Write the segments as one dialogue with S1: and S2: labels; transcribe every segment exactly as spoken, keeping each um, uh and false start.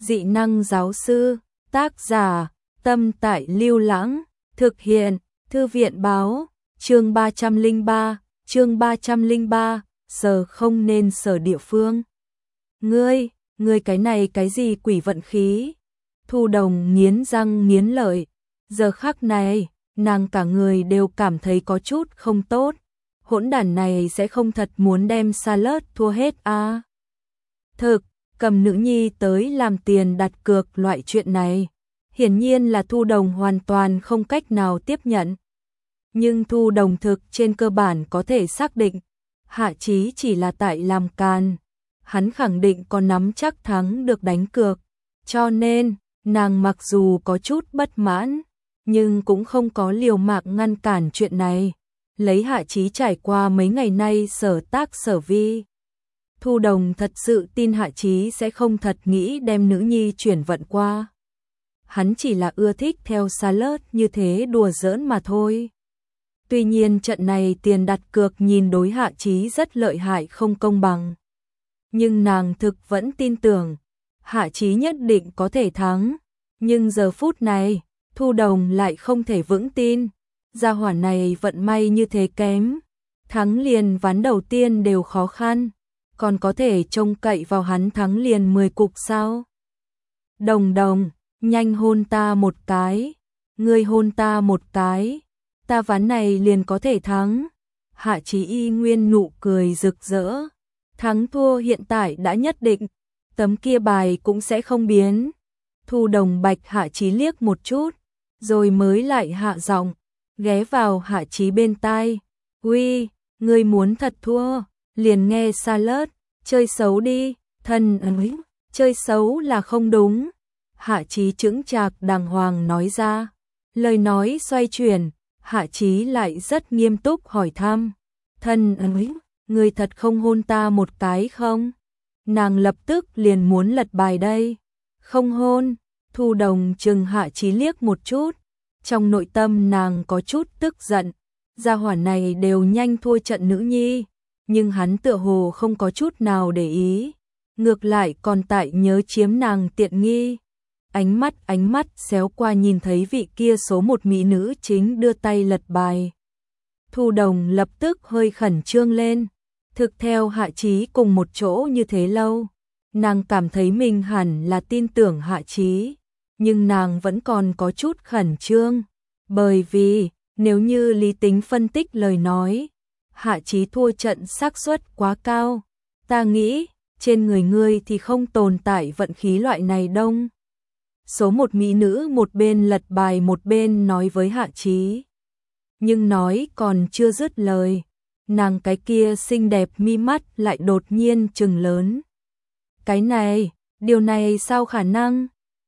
S1: dị năng giáo sư, tác giả, Tâm Tại Lưu Lãng, thực hiện, Thư viện báo, chương ba trăm lẻ ba, chương ba trăm lẻ ba, giờ không nên sở địa phương. Ngươi, ngươi cái này cái gì quỷ vận khí? Thu Đồng nghiến răng nghiến lợi, giờ khắc này, nàng cả người đều cảm thấy có chút không tốt. Hỗn đản này sẽ không thật muốn đem Charlotte thua hết à? Thực, cầm nữ nhi tới làm tiền đặt cược loại chuyện này, hiển nhiên là Thu Đồng hoàn toàn không cách nào tiếp nhận. Nhưng Thu Đồng thực trên cơ bản có thể xác định, Hạ Chí chỉ là tại làm càn, hắn khẳng định có nắm chắc thắng được đánh cược, cho nên, nàng mặc dù có chút bất mãn, nhưng cũng không có liều mạng ngăn cản chuyện này. Lấy Hạ Chí trải qua mấy ngày nay sở tác sở vi, Thu Đồng thật sự tin Hạ Chí sẽ không thật nghĩ đem nữ nhi chuyển vận qua. Hắn chỉ là ưa thích theo Charlotte như thế đùa giỡn mà thôi. Tuy nhiên trận này tiền đặt cược nhìn đối Hạ Chí rất lợi hại không công bằng. Nhưng nàng thực vẫn tin tưởng, Hạ Chí nhất định có thể thắng. Nhưng giờ phút này, Thu Đồng lại không thể vững tin. Gia hỏa này vận may như thế kém, thắng liền ván đầu tiên đều khó khăn, còn có thể trông cậy vào hắn thắng liền mười cục sao? Đồng Đồng, nhanh hôn ta một cái, ngươi hôn ta một cái, ta ván này liền có thể thắng. Hạ Chí y nguyên nụ cười rực rỡ, thắng thua hiện tại đã nhất định, tấm kia bài cũng sẽ không biến. Thu Đồng bạch Hạ Chí liếc một chút, rồi mới lại hạ giọng, ghé vào Hạ Chí bên tai, "Uy, ngươi muốn thật thua, liền nghe Charlotte, chơi xấu đi." Thân ấy, chơi xấu là không đúng. Hạ Chí chững chạc đàng hoàng nói ra. Lời nói xoay chuyển, Hạ Chí lại rất nghiêm túc hỏi thăm, "Thân ấy, ngươi thật không hôn ta một cái không?" Nàng lập tức liền muốn lật bài đây. "Không hôn." Thu Đồng chừng Hạ Chí liếc một chút. Trong nội tâm nàng có chút tức giận, gia hỏa này đều nhanh thua trận nữ nhi, nhưng hắn tựa hồ không có chút nào để ý, ngược lại còn tại nhớ chiếm nàng tiện nghi. Ánh mắt ánh mắt xéo qua nhìn thấy vị kia số một mỹ nữ chính đưa tay lật bài. Thu Đồng lập tức hơi khẩn trương lên, thực theo Hạ Chí cùng một chỗ như thế lâu, nàng cảm thấy mình hẳn là tin tưởng Hạ Chí. Nhưng nàng vẫn còn có chút khẩn trương, bởi vì nếu như lý tính phân tích lời nói, Hạ Chí thua trận xác suất quá cao. Ta nghĩ, trên người ngươi thì không tồn tại vận khí loại này đông. Số một mỹ nữ một bên lật bài một bên nói với Hạ Chí. Nhưng nói còn chưa dứt lời, nàng cái kia xinh đẹp mi mắt lại đột nhiên trừng lớn. Cái này, điều này sao khả năng?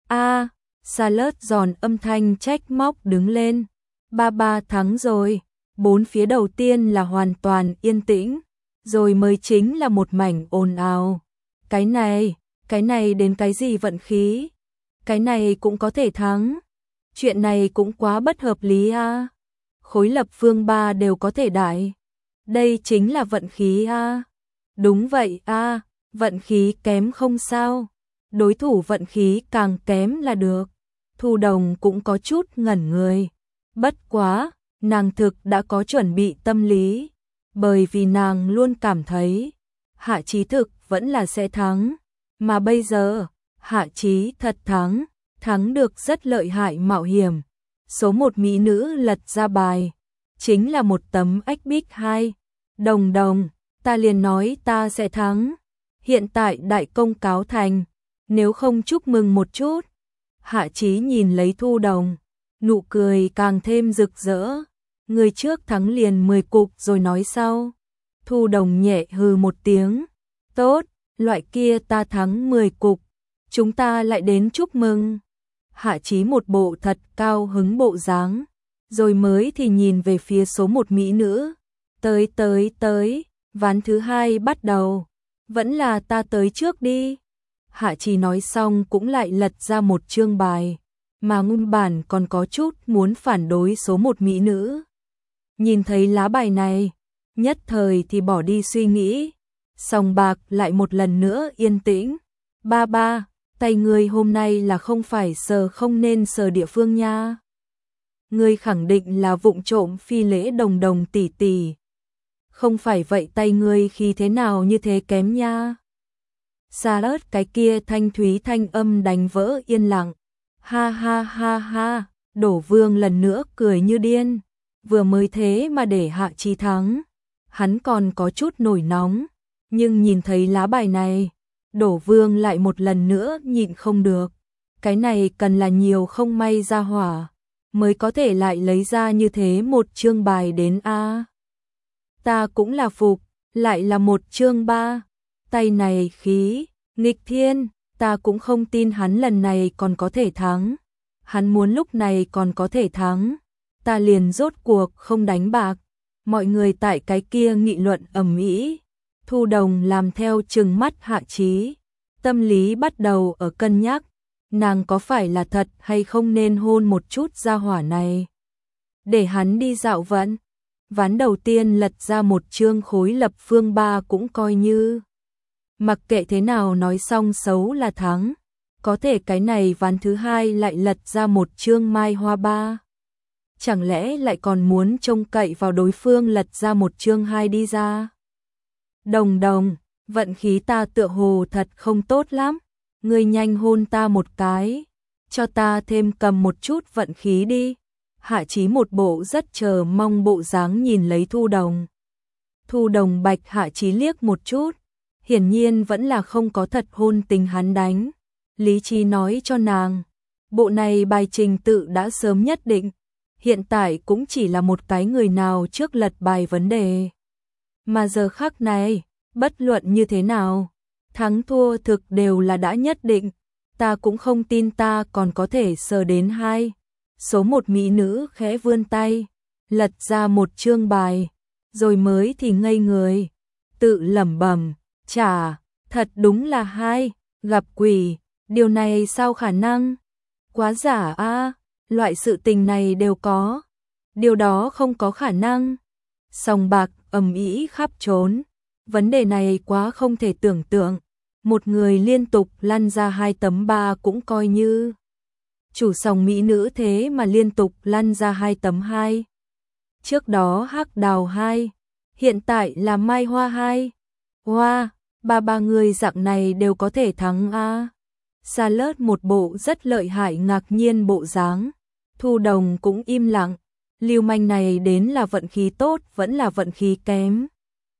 S1: A, Charlotte giòn âm thanh trách móc đứng lên. Ba ba thắng rồi. Bốn phía đầu tiên là hoàn toàn yên tĩnh, rồi mới chính là một mảnh ồn ào. Cái này, cái này đến cái gì vận khí? Cái này cũng có thể thắng. Chuyện này cũng quá bất hợp lý a. Khối lập phương ba đều có thể đại. Đây chính là vận khí a. Đúng vậy a, vận khí kém không sao. Đối thủ vận khí càng kém là được. Thu Đồng cũng có chút ngẩn người. Bất quá, nàng thực đã có chuẩn bị tâm lý, bởi vì nàng luôn cảm thấy Hạ Chí thực vẫn là sẽ thắng, mà bây giờ Hạ Chí thật thắng, thắng được rất lợi hại mạo hiểm. Số một mỹ nữ lật ra bài, chính là một tấm ếch bích hai. Đồng Đồng, ta liền nói ta sẽ thắng. Hiện tại đại công cáo thành, nếu không chúc mừng một chút. Hạ Chí nhìn lấy Thu Đồng, nụ cười càng thêm rực rỡ. Người trước thắng liền mười cục rồi nói sau. Thu Đồng nhẹ hừ một tiếng. Tốt, loại kia ta thắng mười cục, chúng ta lại đến chúc mừng. Hạ Chí một bộ thật cao hứng bộ dáng, rồi mới thì nhìn về phía số một mỹ nữ. Tới tới tới, ván thứ hai bắt đầu. Vẫn là ta tới trước đi. Hạ Chí nói xong cũng lại lật ra một chương bài, mà nguyên bản còn có chút muốn phản đối số một mỹ nữ. Nhìn thấy lá bài này, nhất thời thì bỏ đi suy nghĩ. Sòng bạc lại một lần nữa yên tĩnh. Ba ba, tay ngươi hôm nay là không phải sờ không nên sờ địa phương nha. Ngươi khẳng định là vụng trộm phi lễ Đồng Đồng tỷ tỷ. Không phải vậy tay ngươi khi thế nào như thế kém nha. Charlotte cái kia thanh thúy thanh âm đánh vỡ yên lặng. Ha ha ha ha, Đổ Vương lần nữa cười như điên. Vừa mới thế mà để Hạ Chí thắng. Hắn còn có chút nổi nóng, nhưng nhìn thấy lá bài này, Đổ Vương lại một lần nữa nhịn không được. Cái này cần là nhiều không may ra hỏa, mới có thể lại lấy ra như thế một chương bài đến a. Ta cũng là phục, lại là một chương ba. Tay này khí, nghịch thiên, ta cũng không tin hắn lần này còn có thể thắng. Hắn muốn lúc này còn có thể thắng, ta liền rốt cuộc không đánh bạc. Mọi người tại cái kia nghị luận ầm ĩ. Thu Đồng làm theo trừng mắt Hạ Chí, tâm lý bắt đầu ở cân nhắc, nàng có phải là thật hay không nên hôn một chút gia hỏa này. Để hắn đi dạo vẫn. Ván đầu tiên lật ra một chương khối lập phương ba cũng coi như. Mặc kệ thế nào nói xong xấu là thắng. Có thể cái này ván thứ hai lại lật ra một chương mai hoa ba. Chẳng lẽ lại còn muốn trông cậy vào đối phương lật ra một chương hai đi ra. Đồng Đồng, vận khí ta tựa hồ thật không tốt lắm. Ngươi nhanh hôn ta một cái, cho ta thêm cầm một chút vận khí đi. Hạ Chí một bộ rất chờ mong bộ dáng nhìn lấy Thu Đồng. Thu Đồng bạch Hạ Chí liếc một chút, hiển nhiên vẫn là không có thật hôn tình hắn đánh. Lý trí nói cho nàng, bộ này bài trình tự đã sớm nhất định, hiện tại cũng chỉ là một cái người nào trước lật bài vấn đề. Mà giờ khắc này, bất luận như thế nào, thắng thua thực đều là đã nhất định, ta cũng không tin ta còn có thể sờ đến hai. Số một mỹ nữ khẽ vươn tay, lật ra một chương bài, rồi mới thì ngây người, tự lẩm bẩm, chà, thật đúng là hai, gặp quỷ, điều này sao khả năng? Quá giả a, loại sự tình này đều có, điều đó không có khả năng. Sòng bạc ầm ĩ khắp trốn, vấn đề này quá không thể tưởng tượng, một người liên tục lăn ra hai tấm ba cũng coi như. Chủ sòng mỹ nữ thế mà liên tục lăn ra hai tấm hai. Trước đó Hắc Đào hai, hiện tại là Mai Hoa hai. Hoa, ba ba người dạng này đều có thể thắng a. Charlotte một bộ rất lợi hại ngạc nhiên bộ dáng. Thu Đồng cũng im lặng, lưu manh này đến là vận khí tốt vẫn là vận khí kém.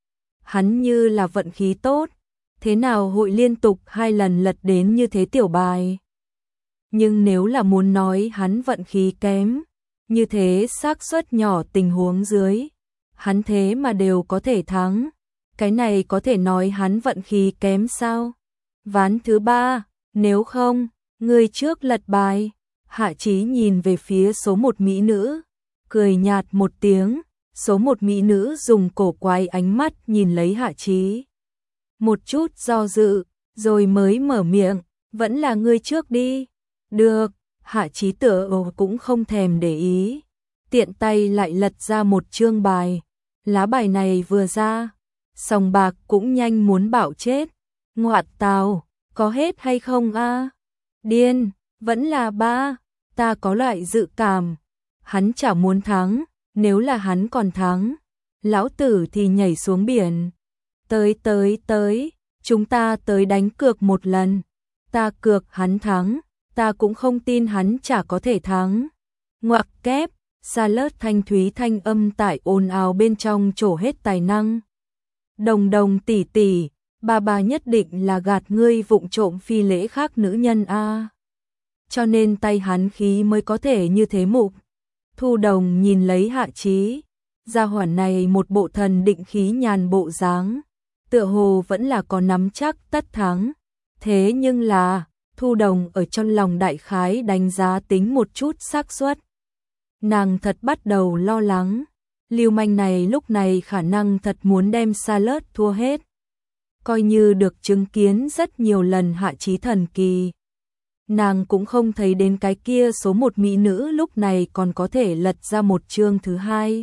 S1: Hắn như là vận khí tốt, thế nào hội liên tục hai lần lật đến như thế tiểu bài. Nhưng nếu là muốn nói hắn vận khí kém, như thế xác suất nhỏ tình huống dưới, hắn thế mà đều có thể thắng, cái này có thể nói hắn vận khí kém sao? Ván thứ ba, nếu không, người trước lật bài. Hạ Chí nhìn về phía số một mỹ nữ, cười nhạt một tiếng, số một mỹ nữ dùng cổ quái ánh mắt nhìn lấy Hạ Chí. Một chút do dự, rồi mới mở miệng, vẫn là ngươi trước đi. Được, Hạ Chí tựa hồ cũng không thèm để ý, tiện tay lại lật ra một chương bài. Lá bài này vừa ra, sòng bạc cũng nhanh muốn bảo chết. Ngoạt tào, có hết hay không a? Điên, vẫn là ba, ta có loại dự cảm, hắn chả muốn thắng, nếu là hắn còn thắng, lão tử thì nhảy xuống biển. Tới tới tới, chúng ta tới đánh cược một lần, ta cược hắn thắng. Ta cũng không tin hắn chả có thể thắng. Ngoặc kép, Charlotte thanh thúy thanh âm tại ồn ào bên trong trổ hết tài năng. Đồng Đồng tỷ tỷ, bà bà nhất định là gạt ngươi vụng trộm phi lễ khác nữ nhân a. Cho nên tay hắn khí mới có thể như thế mục. Thu Đồng nhìn lấy Hạ Chí, gia hỏa này một bộ thần định khí nhàn bộ dáng, tựa hồ vẫn là có nắm chắc tất thắng. Thế nhưng là Thu Đồng ở trong lòng đại khái đánh giá tính một chút xác suất. Nàng thật bắt đầu lo lắng, lưu manh này lúc này khả năng thật muốn đem Charlotte thua hết. Coi như được chứng kiến rất nhiều lần Hạ Chí thần kỳ, nàng cũng không thấy đến cái kia số một mỹ nữ lúc này còn có thể lật ra một chương thứ hai.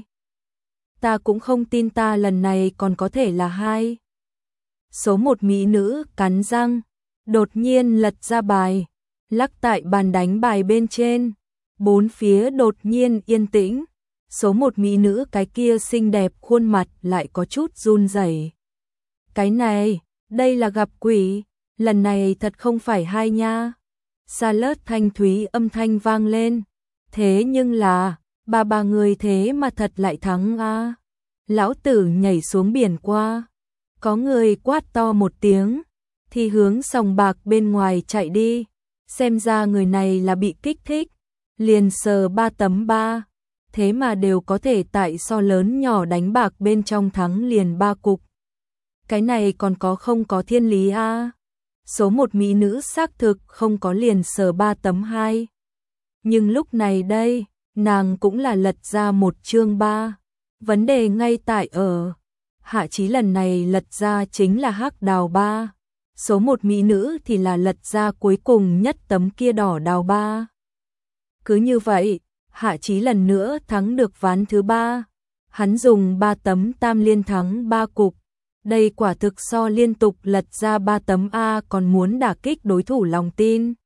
S1: Ta cũng không tin ta lần này còn có thể là hai. Số một mỹ nữ cắn răng, đột nhiên lật ra bài, lắc tại bàn đánh bài bên trên. Bốn phía đột nhiên yên tĩnh. Số một mỹ nữ cái kia xinh đẹp khuôn mặt lại có chút run rẩy. Cái này, đây là gặp quỷ, lần này thật không phải hai nha. Salad thanh thúy âm thanh vang lên. Thế nhưng là, ba ba người thế mà thật lại thắng a. Lão tử nhảy xuống biển qua. Có người quát to một tiếng, thì hướng sòng bạc bên ngoài chạy đi. Xem ra người này là bị kích thích, liền sờ ba tấm ba. Thế mà đều có thể tại so lớn nhỏ đánh bạc bên trong thắng liền ba cục. Cái này còn có không có thiên lý a. Số một mỹ nữ xác thực không có liền sờ ba tấm hai. Nhưng lúc này đây, nàng cũng là lật ra một chương ba. Vấn đề ngay tại ở, Hạ Chí lần này lật ra chính là hắc đào ba. Số một mỹ nữ thì là lật ra cuối cùng nhất tấm kia đỏ đào ba. Cứ như vậy, Hạ Chí lần nữa thắng được ván thứ ba. Hắn dùng ba tấm tam liên thắng ba cục. Đây quả thực so liên tục lật ra ba tấm A còn muốn đả kích đối thủ lòng tin.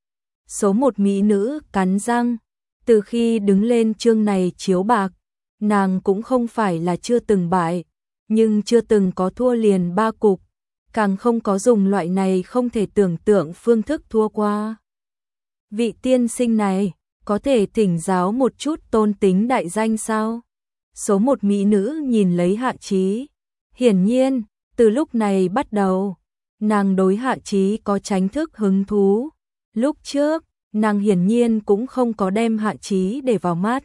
S1: Số một mỹ nữ cắn răng. Từ khi đứng lên chương này chiếu bạc, nàng cũng không phải là chưa từng bại, nhưng chưa từng có thua liền ba cục. Càng không có dùng loại này không thể tưởng tượng phương thức thua qua. Vị tiên sinh này, có thể thỉnh giáo một chút tôn tính đại danh sao? Số một mỹ nữ nhìn lấy Hạ Chí. Hiển nhiên, từ lúc này bắt đầu, nàng đối Hạ Chí có chính thức hứng thú. Lúc trước, nàng hiển nhiên cũng không có đem Hạ Chí để vào mắt.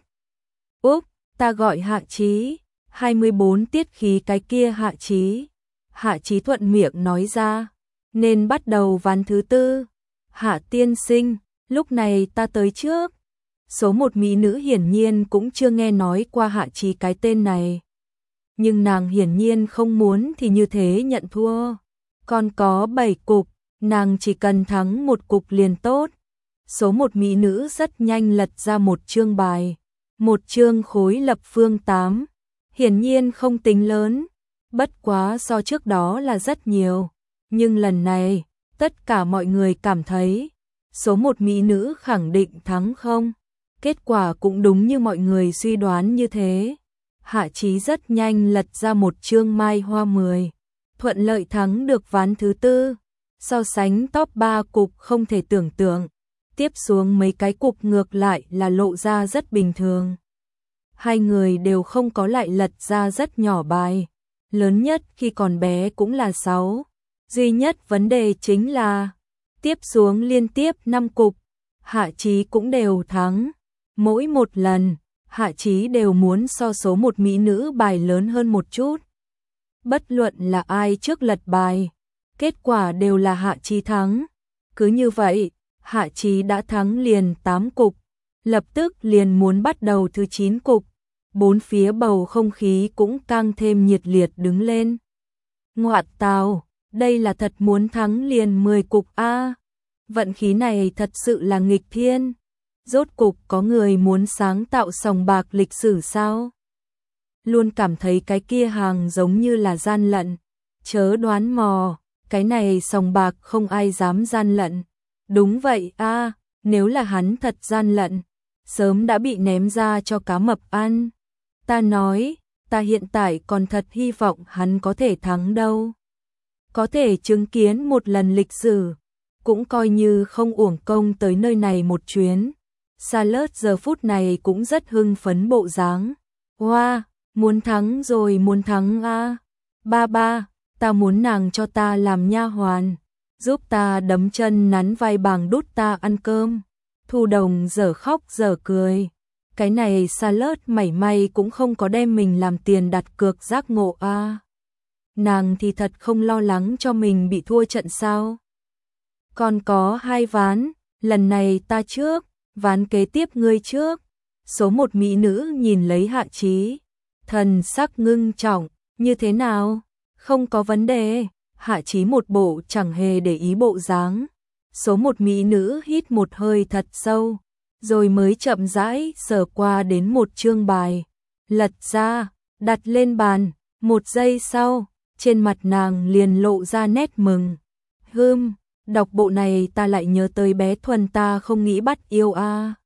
S1: Úp, ta gọi Hạ Chí, hai mươi bốn tiết khí cái kia Hạ Chí. Hạ Chí thuận miệng nói ra, nên bắt đầu ván thứ tư. Hạ tiên sinh, lúc này ta tới trước. Số một mỹ nữ hiển nhiên cũng chưa nghe nói qua Hạ Chí cái tên này. Nhưng nàng hiển nhiên không muốn thì như thế nhận thua. Còn có bảy cục, nàng chỉ cần thắng một cục liền tốt. Số một mỹ nữ rất nhanh lật ra một chương bài. Một chương khối lập phương tám. Hiển nhiên không tính lớn. Bất quá so trước đó là rất nhiều. Nhưng lần này, tất cả mọi người cảm thấy số một mỹ nữ khẳng định thắng không. Kết quả cũng đúng như mọi người suy đoán như thế. Hạ Chí rất nhanh lật ra một chương mai hoa mười. Thuận lợi thắng được ván thứ tư. So sánh top ba cục không thể tưởng tượng. Tiếp xuống mấy cái cục ngược lại là lộ ra rất bình thường. Hai người đều không có lại lật ra rất nhỏ bài. Lớn nhất khi còn bé cũng là sáu. Duy nhất vấn đề chính là tiếp xuống liên tiếp năm cục, Hạ Chí cũng đều thắng. Mỗi một lần, Hạ Chí đều muốn so số một mỹ nữ bài lớn hơn một chút. Bất luận là ai trước lật bài, kết quả đều là Hạ Chí thắng. Cứ như vậy, Hạ Chí đã thắng liền tám cục, lập tức liền muốn bắt đầu thứ chín cục. Bốn phía bầu không khí cũng càng thêm nhiệt liệt đứng lên. Ngoạn tào, đây là thật muốn thắng liền mười cục a. Vận khí này thật sự là nghịch thiên. Rốt cục có người muốn sáng tạo sòng bạc lịch sử sao? Luôn cảm thấy cái kia hàng giống như là gian lận. Chớ đoán mò, cái này sòng bạc không ai dám gian lận. Đúng vậy a, nếu là hắn thật gian lận, sớm đã bị ném ra cho cá mập ăn. Ta nói, ta hiện tại còn thật hy vọng hắn có thể thắng đâu. Có thể chứng kiến một lần lịch sử, cũng coi như không uổng công tới nơi này một chuyến. Salad giờ phút này cũng rất hưng phấn bộ dáng. Wow, muốn thắng rồi muốn thắng a. Ba ba, ta muốn nàng cho ta làm nha hoàn, giúp ta đấm chân nắn vai bàng đút ta ăn cơm. Thu Đồng dở khóc dở cười. Cái này Salad mảy may cũng không có đem mình làm tiền đặt cược giác ngộ a. Nàng thì thật không lo lắng cho mình bị thua trận sao. Còn có hai ván, lần này ta trước, ván kế tiếp ngươi trước. Số một mỹ nữ nhìn lấy Hạ Chí, thần sắc ngưng trọng, như thế nào? Không có vấn đề. Hạ Chí một bộ chẳng hề để ý bộ dáng. Số một mỹ nữ hít một hơi thật sâu, rồi mới chậm rãi sờ qua đến một chương bài, lật ra, đặt lên bàn. Một giây sau, trên mặt nàng liền lộ ra nét mừng. Hừm, Đọc bộ này ta lại nhớ tới bé Thuần ta không nghĩ bắt yêu a.